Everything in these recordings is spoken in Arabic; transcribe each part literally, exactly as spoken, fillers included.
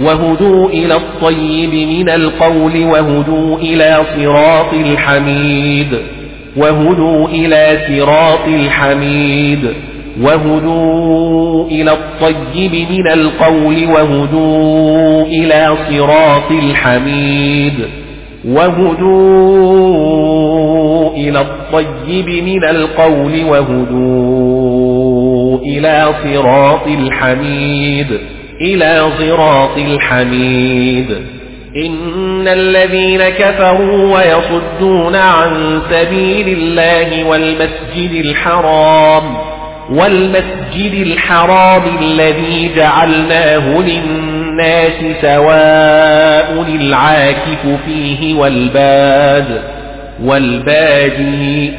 وهدوا إلى الطيب من القول وهدوا إلى صراط الحميد وهدوا إلى صراط الحميد وهدوا إلى الطيب من القول وهدوا إلى صراط الحميد وهدوا إلى الطيب من القول وهدوا إلى صراط الحميد إلى صراط الحميد. إن الذين كفروا ويصدون عن سبيل الله والمسجد الحرام والمسجد الحرام الذي جعلناه للناس سواء العاكف فيه والباد والبادي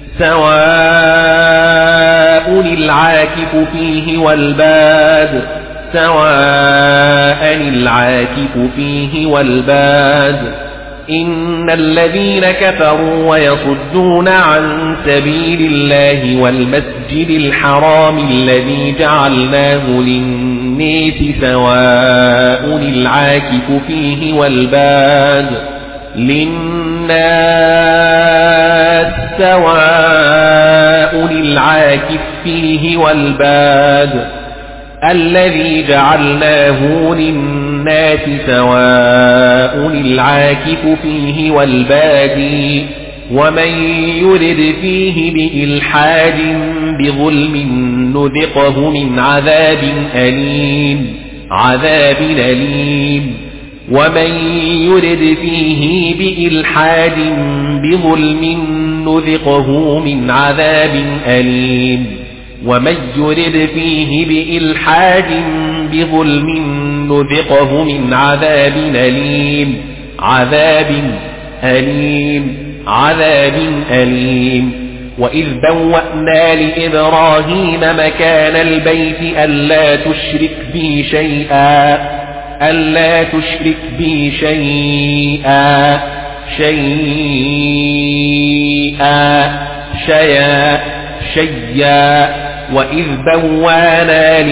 سواء العاكف فيه والباد سواء العاكف فيه والباد. إن الذين كفروا ويصدون عن سبيل الله والمسجد الحرام الذي جعلناه للناس سواء العاكف فيه والباد للناس سواء العاكف فيه والباد الذي جعلناه للناس سواء العاكف فيه والبادي ومن يرد فيه بإلحاد بظلم نذقه من عذاب أليم عذاب أليم ومن يرد فيه بإلحاد بظلم نذقه من عذاب أليم ومن يرد فيه بإلحاد بظلم نذقه من عذاب أليم عذاب أليم عذاب أليم. وإذ بوأنا لإبراهيم مكان البيت ألا تشرك بي شيئا ألا تشرك بي شيئا شيئا شيئا شيئا. وإذ بوأنا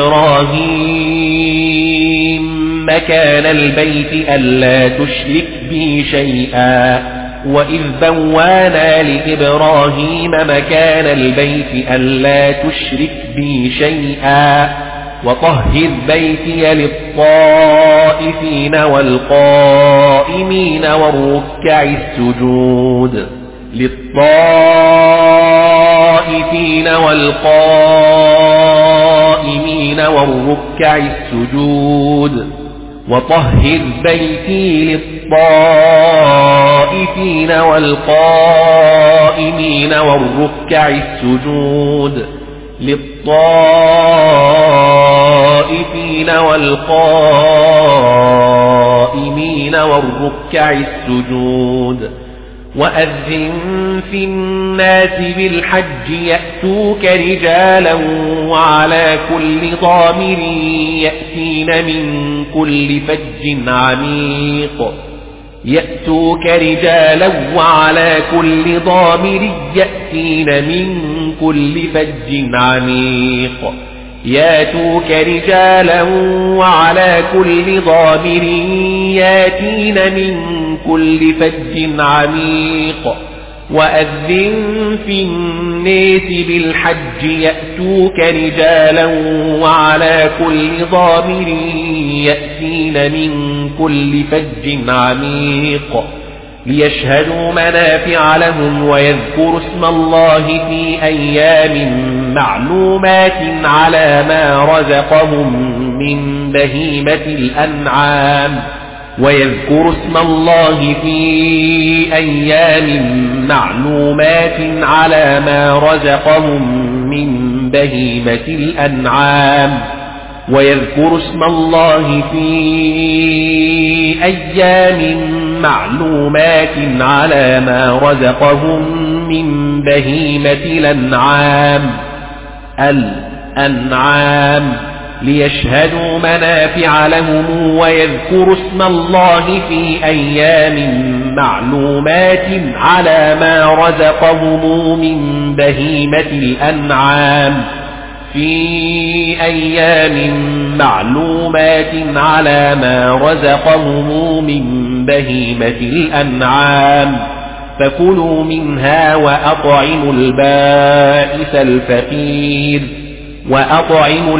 لإبراهيم مكان البيت ألا تشرك بي شيئا وإذ بوأنا لإبراهيم مكان البيت ألا تشرك بي شيئا وطهر بيتي للطائفين والقائمين والركع السجود للطائفين والقائمين والركع السجود وطهر بيتي للطائفين والقائمين والركع السجود للطائفين والقائمين والركع السجود. وأذن في الناس بالحج يأتوك رجالا وعلى كل ضامر يأتين من كل فج عميق يأتوك رجالا وعلى كل ضامر يأتين من كل فج عميق ياتوك رجالا وعلى كل ضامر ياتين من كل فج عميق. وأذن في الناس بالحج يأتوك رجالا وعلى كل ضامر يأتين من كل فج عميق ليشهدوا منافع لهم ويذكروا اسم الله في أيام معلومات على ما رزقهم من بهيمة الأنعام ويذكروا اسم الله في أيام معلومات على ما رزقهم من بهيمة الأنعام ويذكروا اسم الله في أيام معلومات على ما رزقهم من بهيمة الأنعام الأنعام ليشهدوا منافع لهم ويذكروا اسم الله في أيام معلومات على ما رزقهم من بهيمة الأنعام في أيام معلومات على ما رزقهم من بهيمة الأنعام فكلوا منها وأطعموا البائس الفقير وأطعموا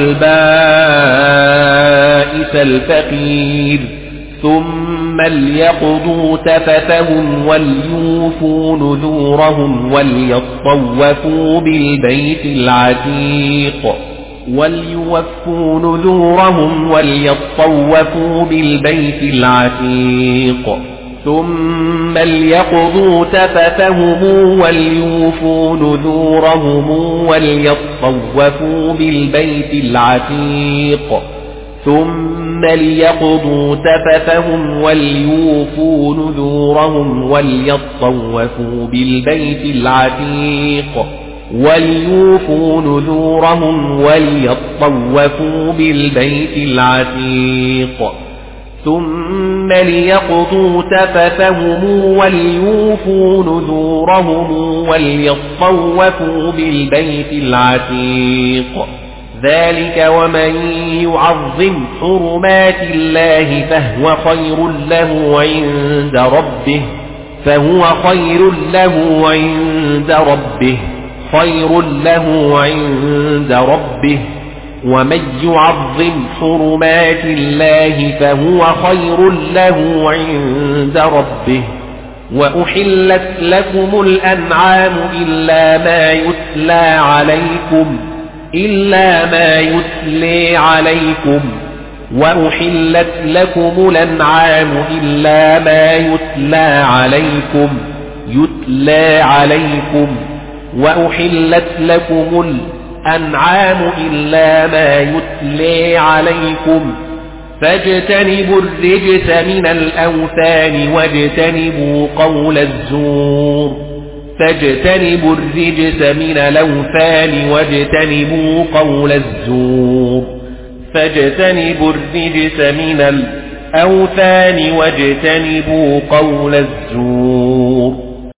البائس الفقير ثم ليقضوا تفثهم وليوفوا نذورهم وليطوفوا بالبيت العتيق وليوفوا نذورهم وليطوفوا بالبيت العتيق ثم ليقضوا تفثهم وليوفوا نذورهم وليطوفوا بالبيت العتيق ثم ليقضوا تفثهم وليوفوا نذورهم وليطوفوا بالبيت العتيق وليوفوا نذورهم وليطوفوا بالبيت العتيق ثم ليقضوا تفثهم وليوفوا نذورهم وليطوفوا بالبيت العتيق ذلك ومن يعظم حرمات الله فهو خير له عند ربه فهو خير له عند ربه خير له عند ربه ومن يعظم حرمات الله فهو خير له عند ربه وأحلت لكم الأنعام إلا ما يتلى عليكم إلا ما يتلى عليكم وأحلت لكم الأنعام إلا ما يتلى عليكم يتلى عليكم وأحلت لكم الأنعام إلا ما يتلى عليكم فاجتنبوا الرجس من الأوثان واجتنبوا قول الزور فاجتنبوا الرجس من الأوثان واجتنبوا قول الزور فاجتنبوا الرجس من الأوثان واجتنبوا قول الزور